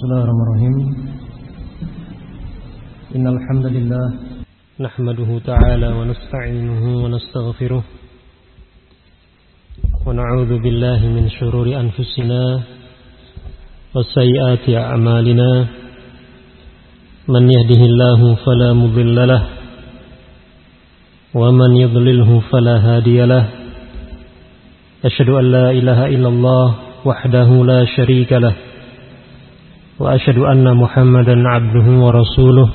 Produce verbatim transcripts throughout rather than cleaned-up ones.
Bismillahirrahmanirrahim. Innal hamdalillah nahmaduhu ta'ala wa nasta'inuhu wa nastaghfiruh wa na'udzu billahi min shururi anfusina wa sayyiati a'malina. Man yahdihillahu fala mudilla lahu wa man yudlilhu fala hadiya lahu. Asyhadu an la ilaha illallah wahdahu la syarika lahu wa asyhadu anna Muhammadan abduhu wa rasuluh.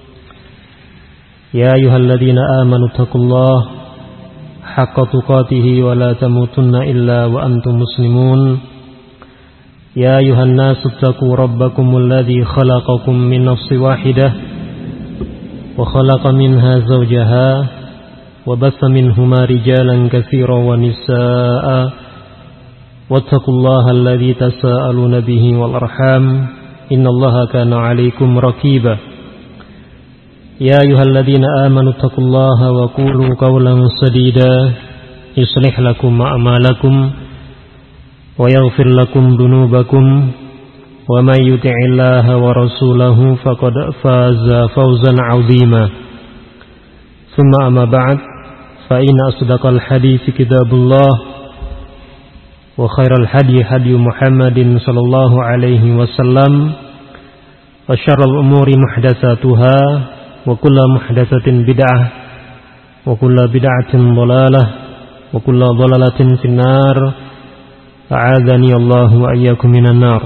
Ya ayyuhalladzina amanu taqullaha haqqa tuqatih wa la tamutunna illa wa antum muslimun. Ya ayyuhan nasu taqu rabbakumul ladzi khalaqakum min nafsin wahidah wa khalaqa minha zawjaha wa batha minhuma rijalan katsiran wa nisaa'a wattaqullaha alladzi tasaaluna bihi wal arham innallaha kana 'alaikum raqiba. Ya ayyuhalladzina amanu taqullaha wa qulu qawlan sadida yuslih lakum a'malakum wa yaghfir lakum dhunubakum wa may yuti'illaha wa rasulahu faqad faza fawzan 'azima. Tsumma amma ba'd, fa inna asdaqal hadithi kitabullah wa khairal hadi hadi Muhammadin sallallahu alaihi wasallam wa syarrul umuri muhdatsatuha wa kullu muhdatsatin bid'ah wa kullu bid'atin dhalalah wa kullu dhalalatin finnar. A'adzani Allah wa iyyakum minan nar.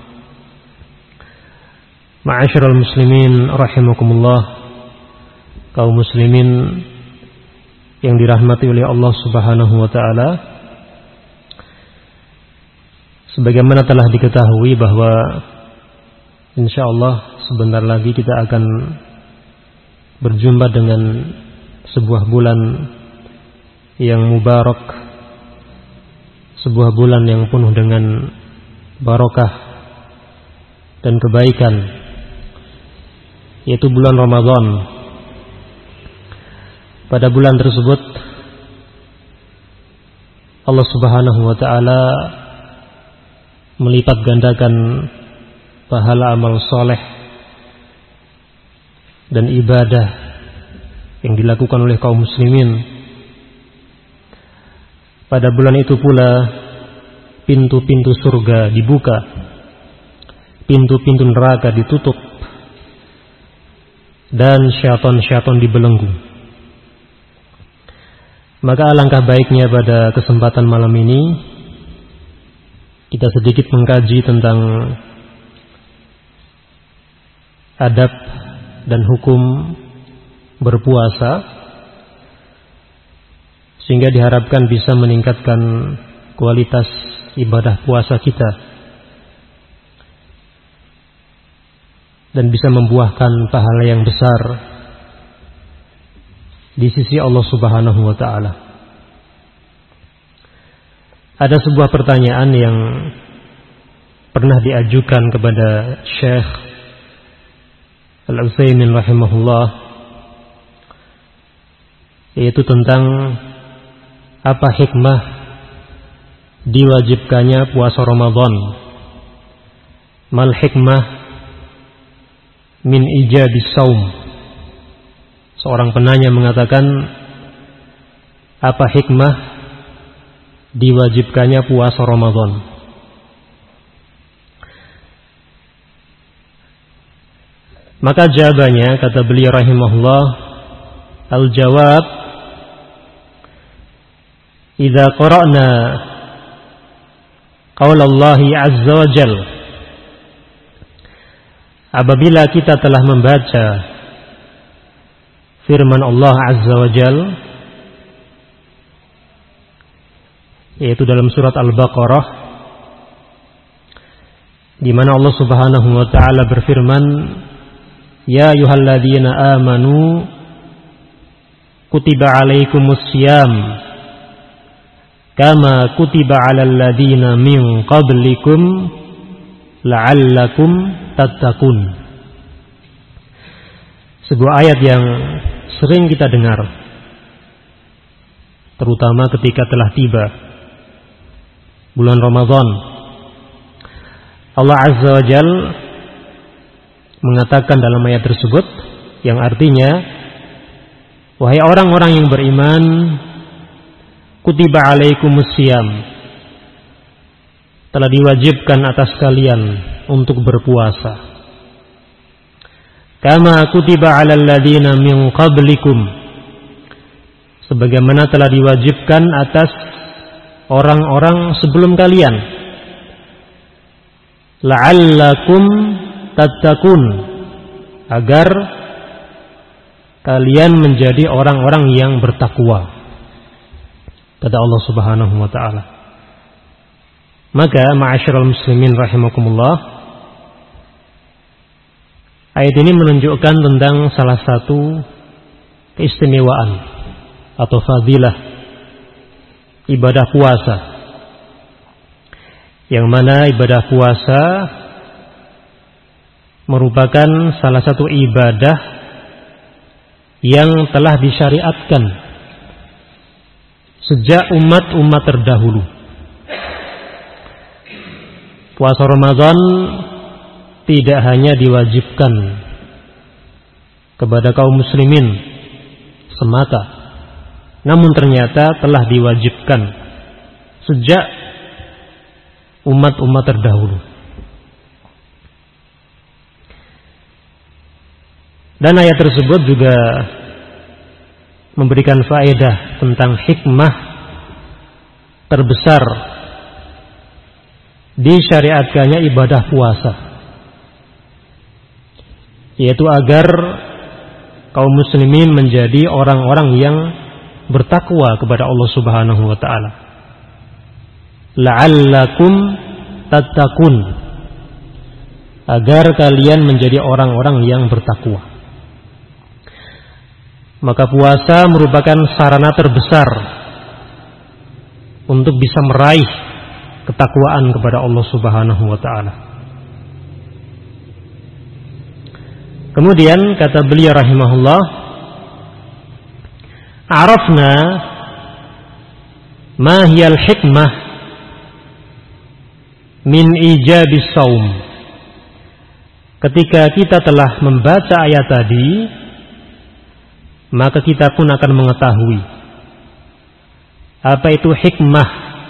Ma'asyiral muslimin rahimakumullah, kaum muslimin yang dirahmati oleh Allah Subhanahu wa taala. Sebagaimana telah diketahui bahwa insyaallah sebentar lagi kita akan berjumpa dengan sebuah bulan yang mubarak, sebuah bulan yang penuh dengan barokah dan kebaikan, yaitu bulan Ramadan. Pada bulan tersebut Allah Subhanahu wa taala melipat gandakan pahala amal soleh dan ibadah yang dilakukan oleh kaum muslimin. Pada bulan itu pula pintu-pintu surga dibuka, pintu-pintu neraka ditutup, dan syaitan-syaitan dibelenggu. Maka alangkah baiknya pada kesempatan malam ini kita sedikit mengkaji tentang adab dan hukum berpuasa, sehingga diharapkan bisa meningkatkan kualitas ibadah puasa kita dan bisa membuahkan pahala yang besar di sisi Allah Subhanahu wa taala. Ada sebuah pertanyaan yang pernah diajukan kepada Syekh Al-Utsaimin rahimahullah, yaitu tentang apa hikmah diwajibkannya puasa Ramadan. Mal hikmah min ijabis saum. Seorang penanya mengatakan, apa hikmah diwajibkannya puasa Ramadan? Maka jawabannya, kata beliau rahimahullah, al-jawab, idza qara'na qaulallahi azza wa jal, apabila kita telah membaca firman Allah azza wa jal, yaitu dalam surat Al-Baqarah, di mana Allah Subhanahu wa taala berfirman, ya ayyuhalladzina amanu kutiba alaikumus syiyam kama kutiba alal ladzina min qablikum la'allakum tattaqun. Sebuah ayat yang sering kita dengar, terutama ketika telah tiba bulan Ramadan. Allah Azza wa Jal mengatakan dalam ayat tersebut, yang artinya, wahai orang-orang yang beriman, kutiba alaikumusiyam, telah diwajibkan atas kalian untuk berpuasa. Kama kutiba alal ladina min qablikum, sebagaimana telah diwajibkan atas orang-orang sebelum kalian. La'allakum tattaqun, agar kalian menjadi orang-orang yang bertakwa, kata Allah Subhanahu wa taala. Maka ma'asyiral muslimin rahimakumullah, ayat ini menunjukkan tentang salah satu keistimewaan atau fadilah ibadah puasa, yang mana ibadah puasa merupakan salah satu ibadah yang telah disyariatkan sejak umat-umat terdahulu. Puasa Ramadan tidak hanya diwajibkan kepada kaum muslimin semata, namun ternyata telah diwajibkan sejak umat-umat terdahulu. Dan ayat tersebut juga memberikan faedah tentang hikmah terbesar disyariatkannya ibadah puasa, yaitu agar kaum muslimin menjadi orang-orang yang bertakwa kepada Allah Subhanahu wa taala. La'allakum tattaqun, agar kalian menjadi orang-orang yang bertakwa. Maka puasa merupakan sarana terbesar untuk bisa meraih ketakwaan kepada Allah Subhanahu wa taala. Kemudian kata beliau rahimahullah, arafna ma hiyal hikmah min ijabis saum. Ketika kita telah membaca ayat tadi, maka kita pun akan mengetahui apa itu hikmah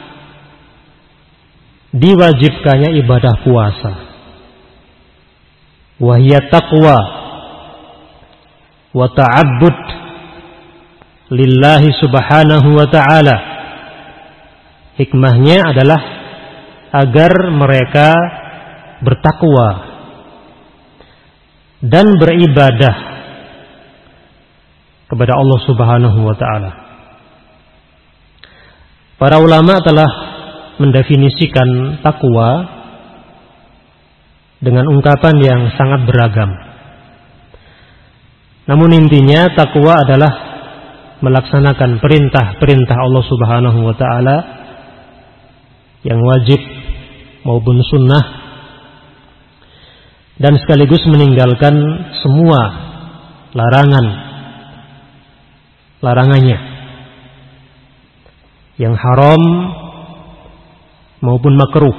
diwajibkannya ibadah puasa. Wa hiya taqwa wa ta'abbud lillahi subhanahu wa ta'ala. Hikmahnya adalah agar mereka bertakwa dan beribadah kepada Allah Subhanahu wa taala. Para ulama telah mendefinisikan takwa dengan ungkapan yang sangat beragam. Namun intinya takwa adalah melaksanakan perintah-perintah Allah Subhanahu wa taala yang wajib maupun sunnah, dan sekaligus meninggalkan semua larangan larangannya yang haram maupun makruh.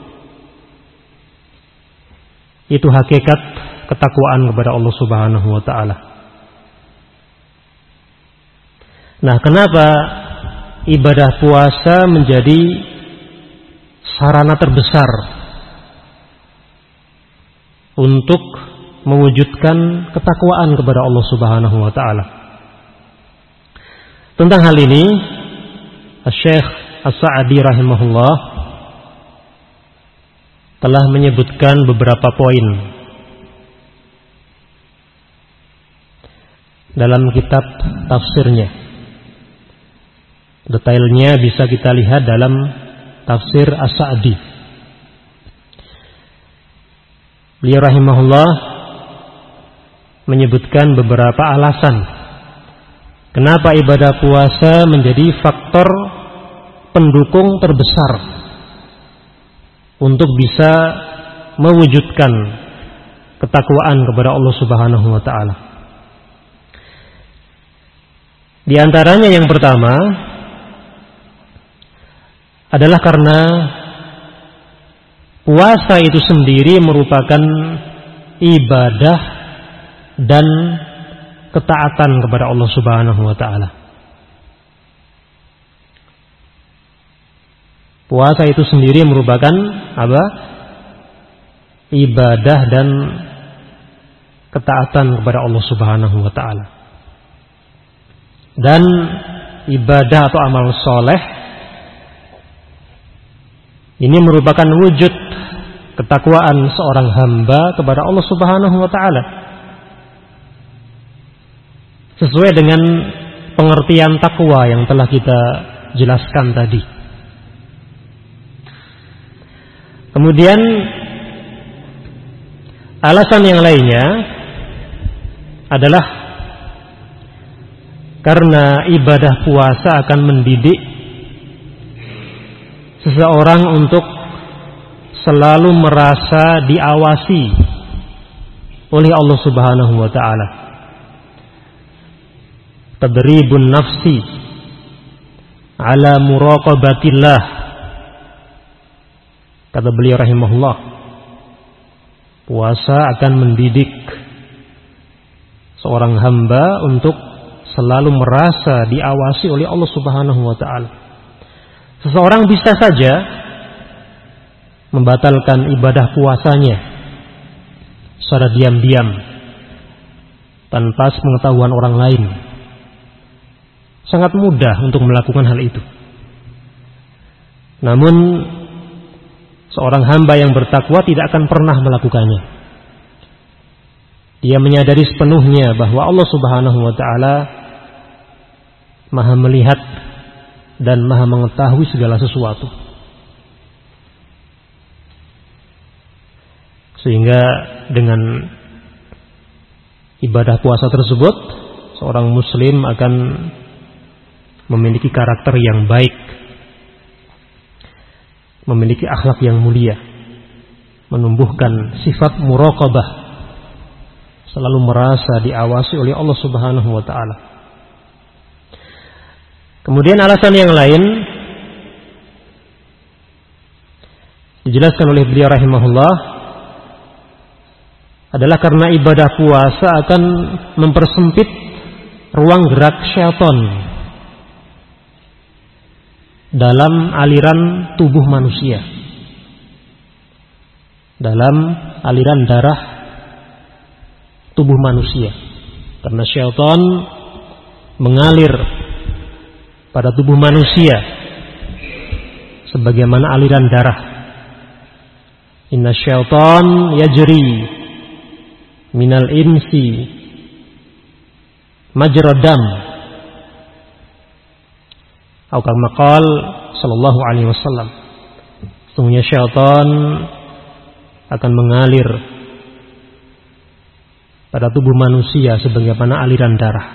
Itu hakikat ketakwaan kepada Allah Subhanahu wa taala. Nah, kenapa ibadah puasa menjadi sarana terbesar untuk mewujudkan ketakwaan kepada Allah Subhanahu wa taala? Tentang hal ini, Syekh As-Sa'di rahimahullah telah menyebutkan beberapa poin dalam kitab tafsirnya. Detailnya bisa kita lihat dalam tafsir As-Sa'di. Beliau rahimahullah menyebutkan beberapa alasan kenapa ibadah puasa menjadi faktor pendukung terbesar untuk bisa mewujudkan ketakwaan kepada Allah Subhanahu wa taala. Di antaranya yang pertama adalah karena puasa itu sendiri merupakan ibadah dan ketaatan kepada Allah Subhanahu wa taala. Puasa itu sendiri merupakan apa? Ibadah dan ketaatan kepada Allah Subhanahu wa taala. Dan ibadah atau amal soleh ini merupakan wujud ketakwaan seorang hamba kepada Allah Subhanahu wa taala. Sesuai dengan pengertian takwa yang telah kita jelaskan tadi. Kemudian alasan yang lainnya adalah karena ibadah puasa akan mendidik seseorang untuk selalu merasa diawasi oleh Allah Subhanahu wa taala. Tadribun nafsi ala muraqabatillah. Kata beliau rahimahullah, puasa akan mendidik seorang hamba untuk selalu merasa diawasi oleh Allah Subhanahu wa taala. Seseorang bisa saja membatalkan ibadah puasanya secara diam-diam tanpa sepengetahuan orang lain. Sangat mudah untuk melakukan hal itu. Namun seorang hamba yang bertakwa tidak akan pernah melakukannya. Dia menyadari sepenuhnya bahwa Allah Subhanahu wa taala Maha melihat dan Maha mengetahui segala sesuatu. Sehingga dengan ibadah puasa tersebut, seorang muslim akan memiliki karakter yang baik, memiliki akhlak yang mulia, menumbuhkan sifat muraqabah, selalu merasa diawasi oleh Allah Subhanahu wa taala. Kemudian alasan yang lain dijelaskan oleh beliau rahimahullah adalah karena ibadah puasa akan mempersempit ruang gerak syaitan dalam aliran tubuh manusia, dalam aliran darah tubuh manusia. Karena syaitan mengalir pada tubuh manusia sebagaimana aliran darah. Inna syaitan yajri minal insi majradam, atau kama qala sallallahu alaihi wasallam, sesungguhnya syaitan akan mengalir pada tubuh manusia sebagaimana aliran darah.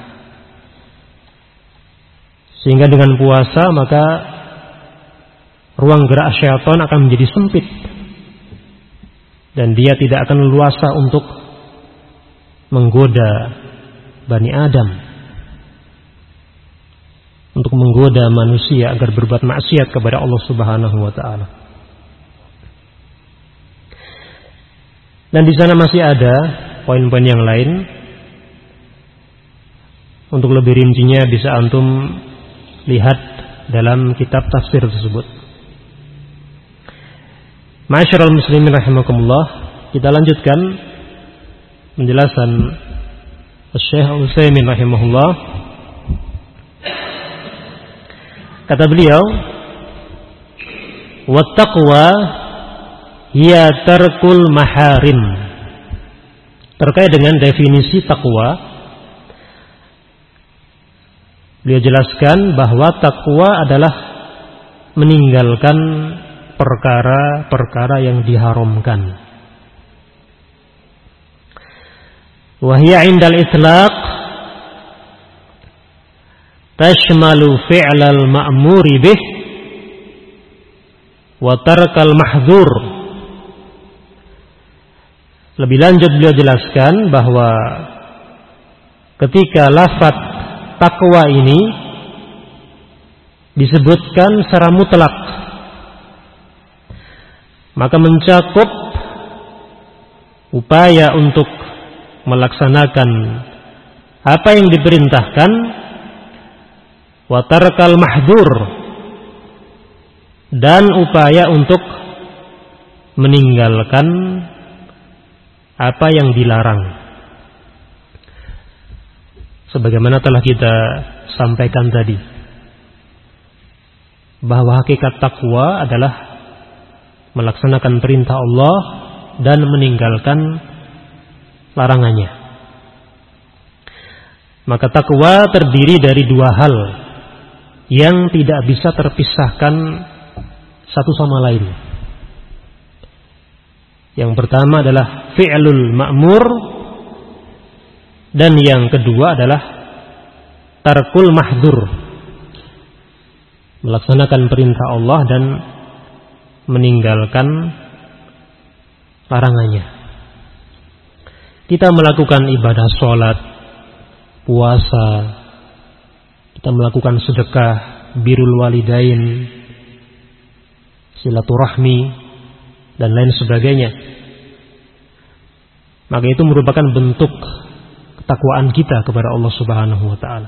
Sehingga dengan puasa maka ruang gerak syaitan akan menjadi sempit dan dia tidak akan leluasa untuk menggoda Bani Adam, untuk menggoda manusia agar berbuat maksiat kepada Allah Subhanahu wa taala. Dan di sana masih ada poin-poin yang lain. Untuk lebih rincinya bisa antum lihat dalam kitab tafsir tersebut. Ma'asyiral muslimin rahimakumullah, kita lanjutkan penjelasan Syekh Utsaimin rahimahullah. Kata beliau, wattaqwa hiya tarkul maharim. Terkait dengan definisi takwa, beliau jelaskan bahwa takwa adalah meninggalkan perkara-perkara yang diharamkan. Wa hiya 'indal itlaq tashmalu fi'lal ma'muri bih wa tarkal mahdzur. Lebih lanjut beliau jelaskan bahwa ketika lafaz takwa ini disebutkan secara mutlak, maka mencakup upaya untuk melaksanakan apa yang diperintahkan, wa tarkal mahdzur, dan upaya untuk meninggalkan apa yang dilarang. Sebagaimana telah kita sampaikan tadi, bahwa hakikat takwa adalah melaksanakan perintah Allah dan meninggalkan larangannya. Maka takwa terdiri dari dua hal yang tidak bisa terpisahkan satu sama lain. Yang pertama adalah fi'lul ma'mur, dan yang kedua adalah tarkul mahdzur, melaksanakan perintah Allah dan meninggalkan larangannya. Kita melakukan ibadah sholat, puasa, kita melakukan sedekah, birrul walidain, silaturahmi, dan lain sebagainya. Maka itu merupakan bentuk ketakwaan kita kepada Allah Subhanahu wa ta'ala.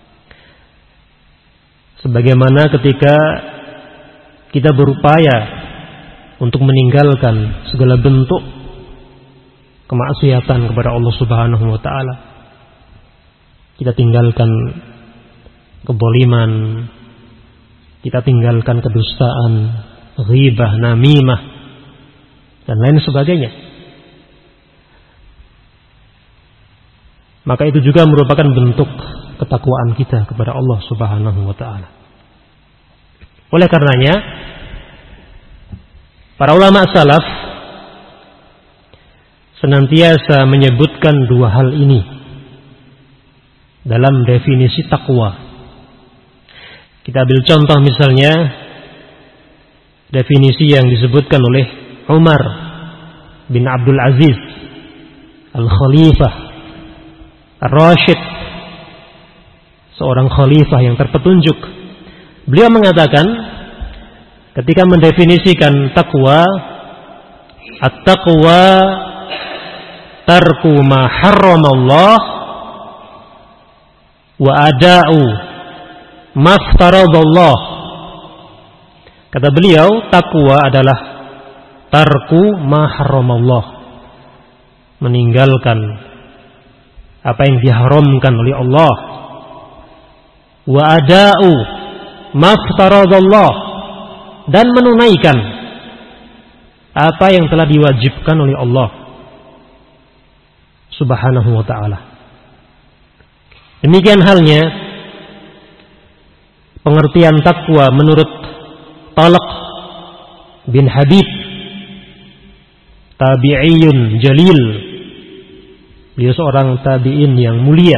Sebagaimana ketika kita berupaya untuk meninggalkan segala bentuk kemaksiatan kepada Allah Subhanahu wa ta'ala, kita tinggalkan keboliman, kita tinggalkan kedustaan, ghibah, namimah, dan lain sebagainya. Maka itu juga merupakan bentuk ketakwaan kita kepada Allah Subhanahu wa ta'ala. Oleh karenanya, para ulama salaf senantiasa menyebutkan dua hal ini dalam definisi takwa. Kita ambil contoh misalnya definisi yang disebutkan oleh Umar bin Abdul Aziz Al-Khalifah Ar-Rashid, seorang khalifah yang terpetunjuk. Beliau mengatakan ketika mendefinisikan takwa, at-taqwa tarku ma harramallah wa ada'u ma aftaradallah. Kata beliau, takwa adalah tarku ma harramallah, meninggalkan apa yang diharamkan oleh Allah, wa ada'u ma aftaradallah, dan menunaikan apa yang telah diwajibkan oleh Allah Subhanahu wa ta'ala. Demikian halnya pengertian takwa menurut Talq bin Habib, tabi'iyun jalil. Dia seorang tabi'in yang mulia,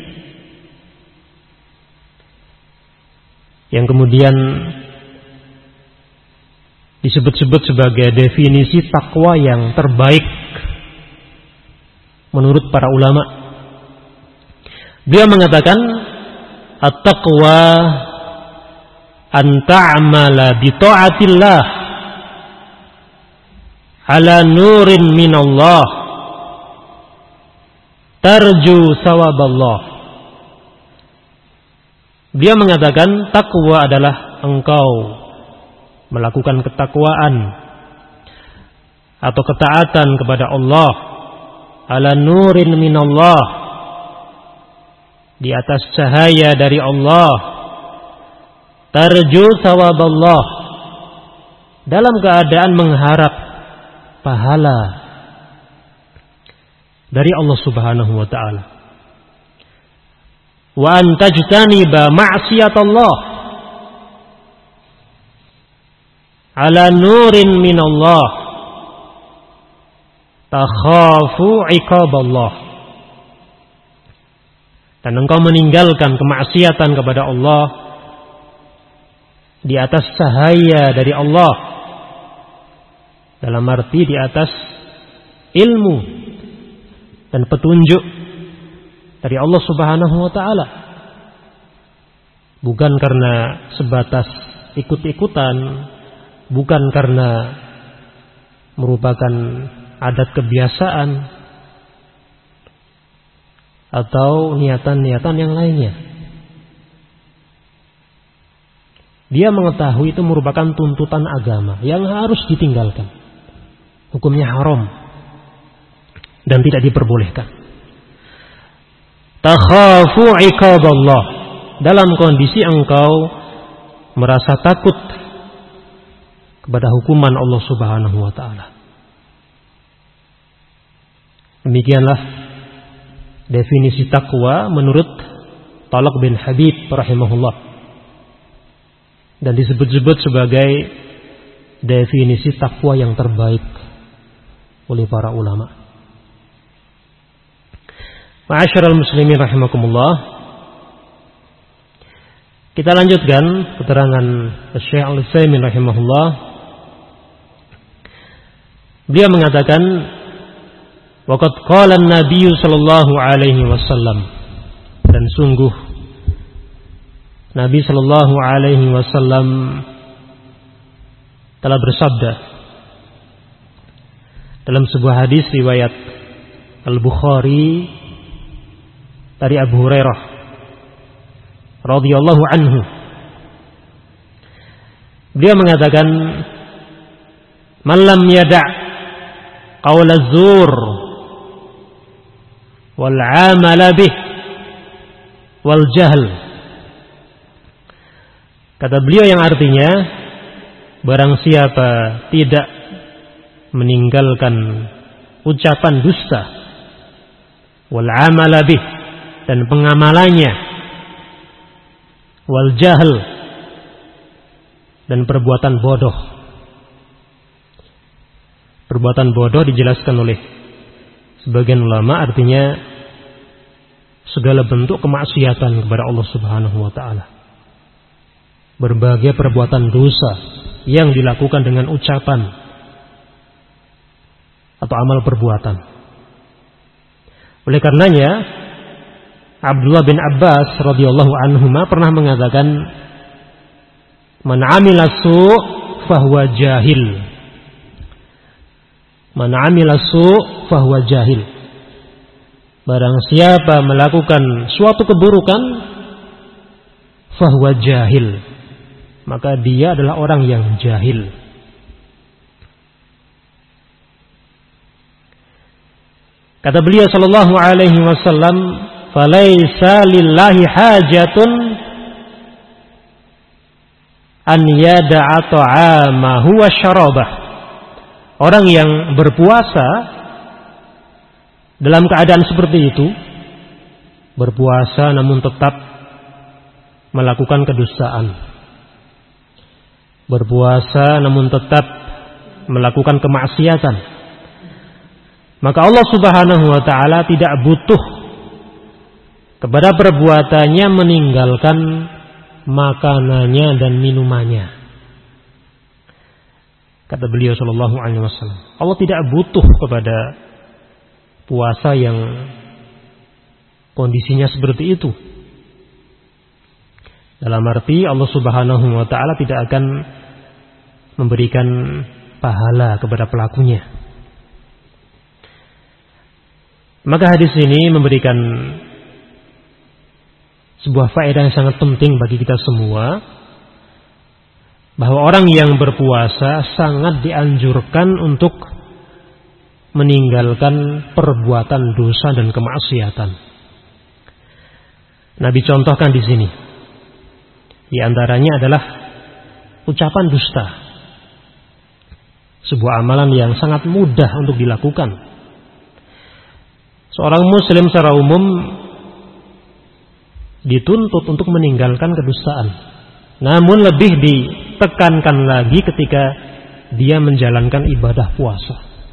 yang kemudian disebut-sebut sebagai definisi takwa yang terbaik menurut para ulama. Dia mengatakan, at-taqwa an ta'amala bi ta'atillah ala nurin minallah tarju sawaballah. Dia mengatakan takwa adalah engkau melakukan ketakwaan atau ketaatan kepada Allah ala nurin minallah, di atas cahaya dari Allah, tarju sawaballah, dalam keadaan mengharap pahala dari Allah Subhanahu wa ta'ala. Wa antajtaniba ma'siyatallah ala nurin minallah takhafu iqaballah. Dan engkau meninggalkan kemaksiatan kepada Allah di atas cahaya dari Allah, dalam arti di atas ilmu dan petunjuk dari Allah Subhanahu wa ta'ala. Bukan karena sebatas ikut-ikutan, bukan karena merupakan adat kebiasaan atau niatan-niatan yang lainnya. Dia mengetahui itu merupakan tuntutan agama yang harus ditinggalkan. Hukumnya haram dan tidak diperbolehkan. Takhafu iqaballah, dalam kondisi engkau merasa takut kepada hukuman Allah Subhanahu wa taala. Demikianlah definisi takwa menurut Talaq bin Habib rahimahullah. Dan disebut-sebut sebagai definisi takwa yang terbaik oleh para ulama. Ma'asyiral muslimin rahimakumullah. Kita lanjutkan keterangan Syekh Al-Utsaimin rahimahullah. Beliau mengatakan, waqad qala an-nabiy sallallahu alaihi wasallam, dan sungguh Nabi sallallahu alaihi wasallam telah bersabda dalam sebuah hadis riwayat Al-Bukhari dari Abu Hurairah radhiyallahu anhu. Beliau mengatakan, "Man lam yada' qaul az-zur wal 'amala bih wal jahl." Kata beliau yang artinya, barang siapa tidak meninggalkan ucapan dusta, wal amala bih, dan pengamalannya, wal jahl, dan perbuatan bodoh. Perbuatan bodoh dijelaskan oleh sebagian ulama artinya segala bentuk kemaksiatan kepada Allah Subhanahu wa taala. Berbagai perbuatan dosa yang dilakukan dengan ucapan atau amal perbuatan. Oleh karenanya, Abdullah bin Abbas radhiyallahu anhuma pernah mengatakan, "Man 'amila su' fahuwa jahil." Man 'amila su' fahuwa jahil. Barang siapa melakukan suatu keburukan, fahuwa jahil, maka dia adalah orang yang jahil. Kata beliau sallallahu alaihi wasallam, "Falaisa lillahi hajatun an yada'a ta'amahu wa syarabah." Orang yang berpuasa dalam keadaan seperti itu, berpuasa namun tetap melakukan kedustaan, berpuasa namun tetap melakukan kemaksiatan, maka Allah Subhanahu wa taala tidak butuh kepada perbuatannya meninggalkan makanannya dan minumannya. Kata beliau sallallahu alaihi wasallam, Allah tidak butuh kepada puasa yang kondisinya seperti itu. Dalam arti Allah Subhanahu wa taala tidak akan memberikan pahala kepada pelakunya. Maka hadis ini memberikan sebuah faedah yang sangat penting bagi kita semua, bahwa orang yang berpuasa sangat dianjurkan untuk meninggalkan perbuatan dosa dan kemaksiatan. Nabi contohkan di sini. Di antaranya adalah ucapan dusta. Sebuah amalan yang sangat mudah untuk dilakukan. Seorang muslim secara umum dituntut untuk meninggalkan kedustaan. Namun lebih ditekankan lagi ketika dia menjalankan ibadah puasa.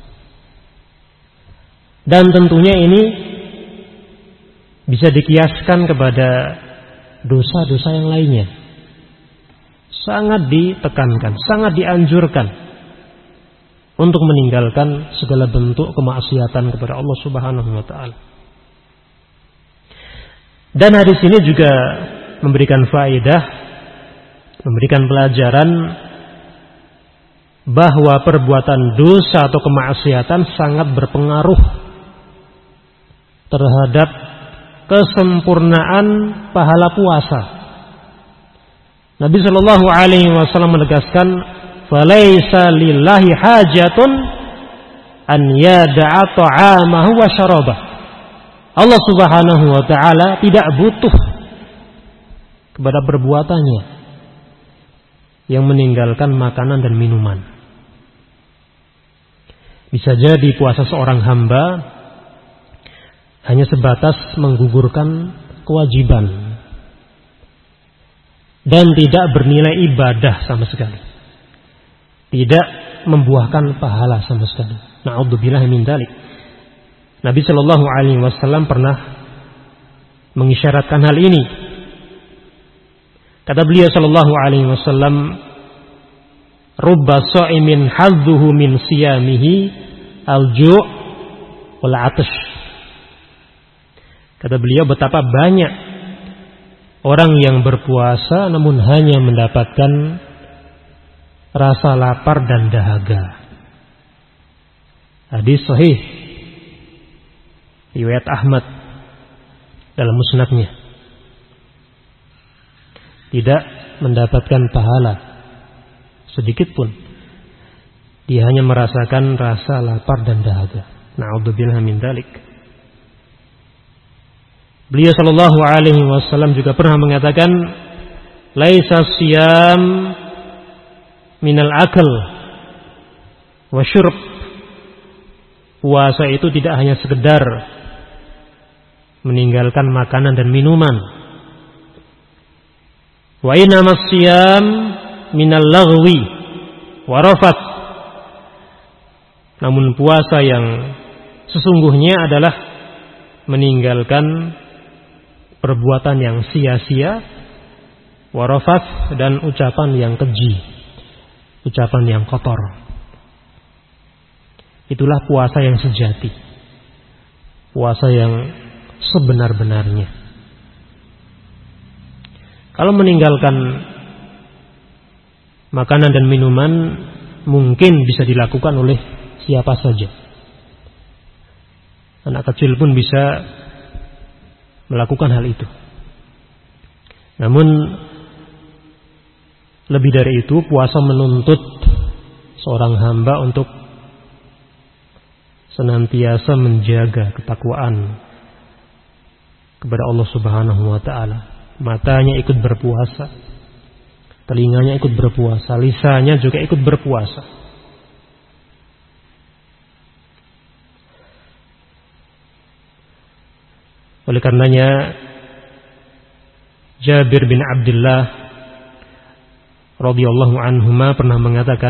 Dan tentunya ini bisa dikiaskan kepada dosa-dosa yang lainnya. Sangat ditekankan, sangat dianjurkan untuk meninggalkan segala bentuk kemaksiatan kepada Allah Subhanahu wa taala. Dan hadis ini juga memberikan faedah, memberikan pelajaran bahwa perbuatan dosa atau kemaksiatan sangat berpengaruh terhadap kesempurnaan pahala puasa. Nabi Shallallahu Alaihi Wasallam menegaskan, "Falaisa lillahi hajatun an yada'a ta'amahu wa syarabah." Allah Subhanahu Wa Taala tidak butuh kepada perbuatannya yang meninggalkan makanan dan minuman. Bisa jadi puasa seorang hamba hanya sebatas menggugurkan kewajiban dan tidak bernilai ibadah sama sekali, tidak membuahkan pahala sama sekali. Na'udzubillah min dzalik. Nabi Shallallahu Alaihi Wasallam pernah mengisyaratkan hal ini. Kata beliau Shallallahu Alaihi Wasallam, "Rubba sha'imin hadzuhu min siyamihi al-ju' wal 'atash." Kata beliau, betapa banyak orang yang berpuasa namun hanya mendapatkan rasa lapar dan dahaga. Hadis sahih riwayat Ahmad dalam musnadnya. Tidak mendapatkan pahala sedikit pun. Dia hanya merasakan rasa lapar dan dahaga. Na'udzubillah min dzalik. Beliau sallallahu alaihi wasallam juga pernah mengatakan, "Laisa siyam minal akal wa syurb." Puasa itu tidak hanya sekedar meninggalkan makanan dan minuman. Wa innamas siyam minal laghwi wa rafath. Namun puasa yang sesungguhnya adalah meninggalkan perbuatan yang sia-sia, wa rafath, dan ucapan yang keji, ucapan yang kotor. Itulah puasa yang sejati, puasa yang sebenar-benarnya. Kalau meninggalkan makanan dan minuman mungkin bisa dilakukan oleh siapa saja. Anak kecil pun bisa melakukan hal itu. Namun lebih dari itu, puasa menuntut seorang hamba untuk senantiasa menjaga ketakwaan kepada Allah Subhanahu wa taala. Matanya ikut berpuasa, telinganya ikut berpuasa, lisannya juga ikut berpuasa. Oleh karenanya Jabir bin Abdullah radhiyallahu anhuma pernah mengatakan,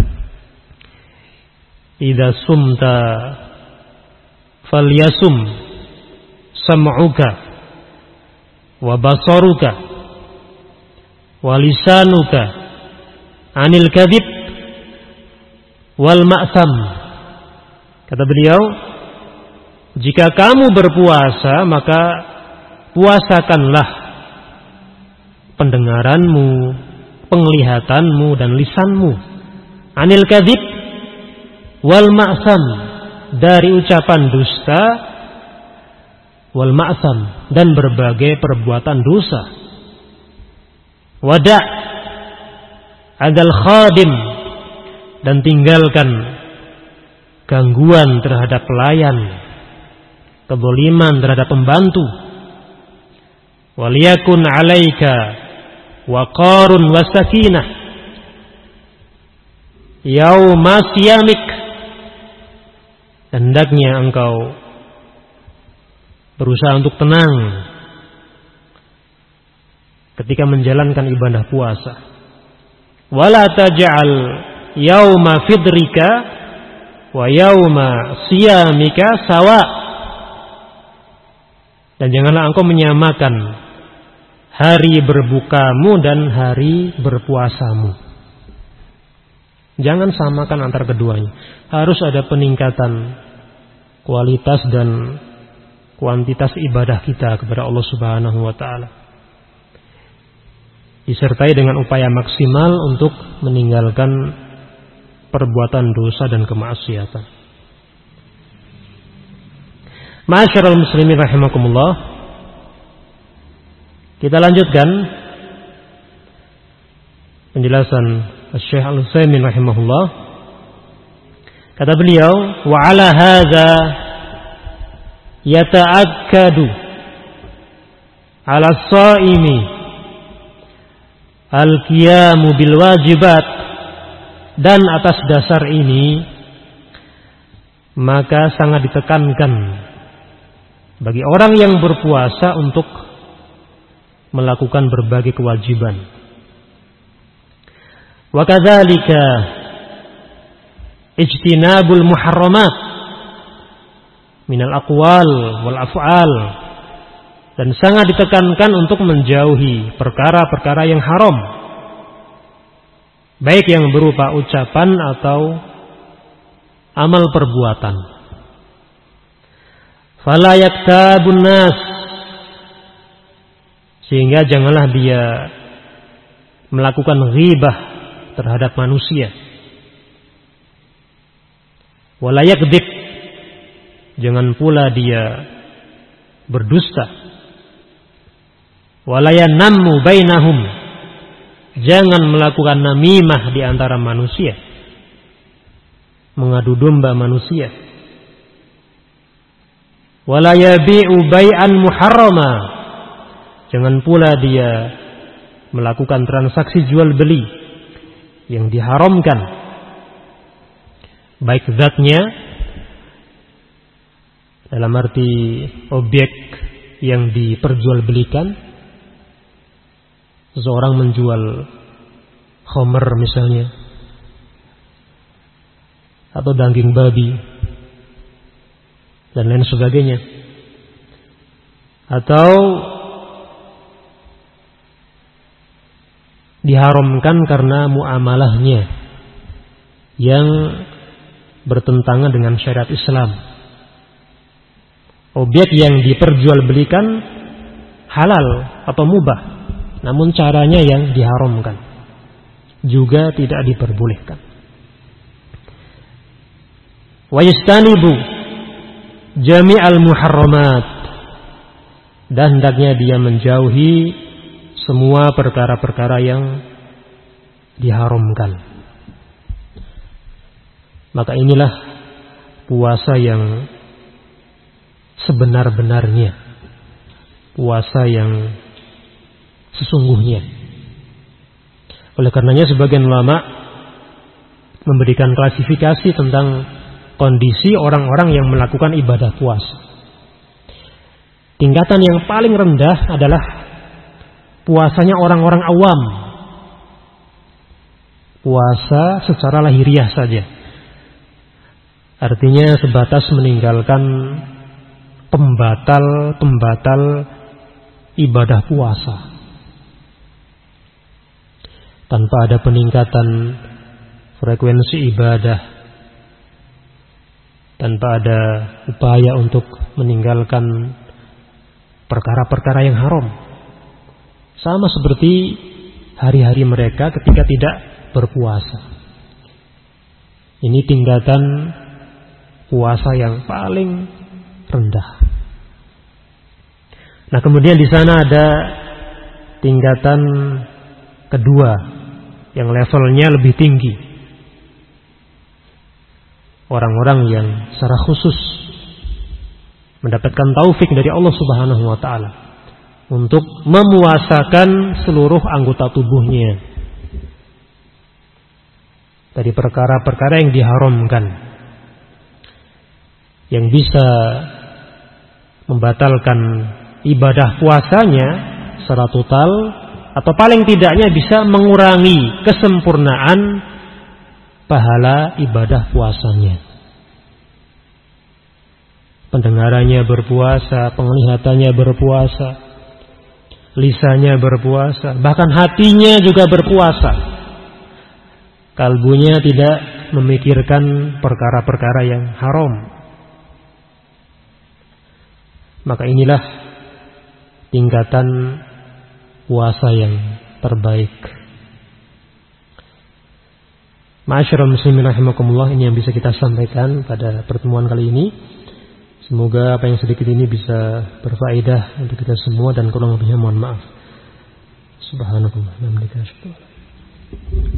"Idza sumta falyasum sam'uka wa basaruka wa lisanuka anil kadhib wal ma'sam." Kata beliau, jika kamu berpuasa, maka puasakanlah pendengaranmu, penglihatanmu, dan lisanmu. Anil kadhib wal ma'sam, dari ucapan dusta, wal ma'sam, dan berbagai perbuatan dosa. Wada' adal khadim, dan tinggalkan gangguan terhadap pelayan, kezaliman terhadap pembantu. Waliyakun 'alaika waqarun wasakinah yauma siyamik. Hendaknya engkau berusaha untuk tenang ketika menjalankan ibadah puasa. Wala taj'al yauma fidrika wa yauma siyamika sawa. Dan janganlah engkau menyamakan hari berbukamu dan hari berpuasamu. Jangan samakan antara keduanya. Harus ada peningkatan kualitas dan kuantitas ibadah kita kepada Allah Subhanahu wa taala, disertai dengan upaya maksimal untuk meninggalkan perbuatan dosa dan kemaksiatan. Ma'asyiral muslimin rahimakumullah. Kita lanjutkan penjelasan Syekh Al-Utsaimin rahimahullah. Kata beliau, wa 'ala hadza yata'akkadu 'ala as-sha'imi al-qiyamu bil wajibat, dan atas dasar ini maka sangat ditekankan bagi orang yang berpuasa untuk melakukan berbagai kewajiban. Wa kadzalika ijtinabul muharramat minal aqwal wal af'al, dan sangat ditekankan untuk menjauhi perkara-perkara yang haram, baik yang berupa ucapan atau amal perbuatan. Fala yaktabun nas, sehingga janganlah dia melakukan ghibah terhadap manusia. Wala yakdzib, jangan pula dia berdusta. Wala yanammu bainahum, jangan melakukan namimah di antara manusia, mengadu domba manusia. Wala yabi'u bai'an muharrama, jangan pula dia melakukan transaksi jual beli yang diharamkan, baik zatnya dalam arti objek yang diperjualbelikan. Seseorang menjual khamr misalnya, atau daging babi dan lain sebagainya, atau diharamkan karena muamalahnya yang bertentangan dengan syariat Islam. Objek yang diperjualbelikan halal atau mubah, namun caranya yang diharamkan, juga tidak diperbolehkan. Wa yastanibu jami'al muharramat, dan hendaknya dia menjauhi semua perkara-perkara yang diharamkan. Maka inilah puasa yang sebenar-benarnya, puasa yang sesungguhnya. Oleh karenanya sebagian ulama memberikan klasifikasi tentang kondisi orang-orang yang melakukan ibadah puasa. Tingkatan yang paling rendah adalah puasanya orang-orang awam, puasa secara lahiriah saja, artinya sebatas meninggalkan pembatal-pembatal ibadah puasa, tanpa ada peningkatan frekuensi ibadah, tanpa ada upaya untuk meninggalkan perkara-perkara yang haram, sama seperti hari-hari mereka ketika tidak berpuasa. Ini tingkatan puasa yang paling rendah. Nah, kemudian di sana ada tingkatan kedua yang levelnya lebih tinggi. Orang-orang yang secara khusus mendapatkan taufik dari Allah Subhanahu wa taala untuk memuasakan seluruh anggota tubuhnya dari perkara-perkara yang diharamkan, yang bisa membatalkan ibadah puasanya secara total, atau paling tidaknya bisa mengurangi kesempurnaan pahala ibadah puasanya. Pendengarannya berpuasa, penglihatannya berpuasa, lisannya berpuasa, bahkan hatinya juga berpuasa. Kalbunya tidak memikirkan perkara-perkara yang haram. Maka inilah tingkatan puasa yang terbaik. Ma'asyiral muslimin rahimakumullah, ini yang bisa kita sampaikan pada pertemuan kali ini. Semoga apa yang sedikit ini bisa berfaedah untuk kita semua, dan kurang lebihnya mohon maaf. Subhanallah.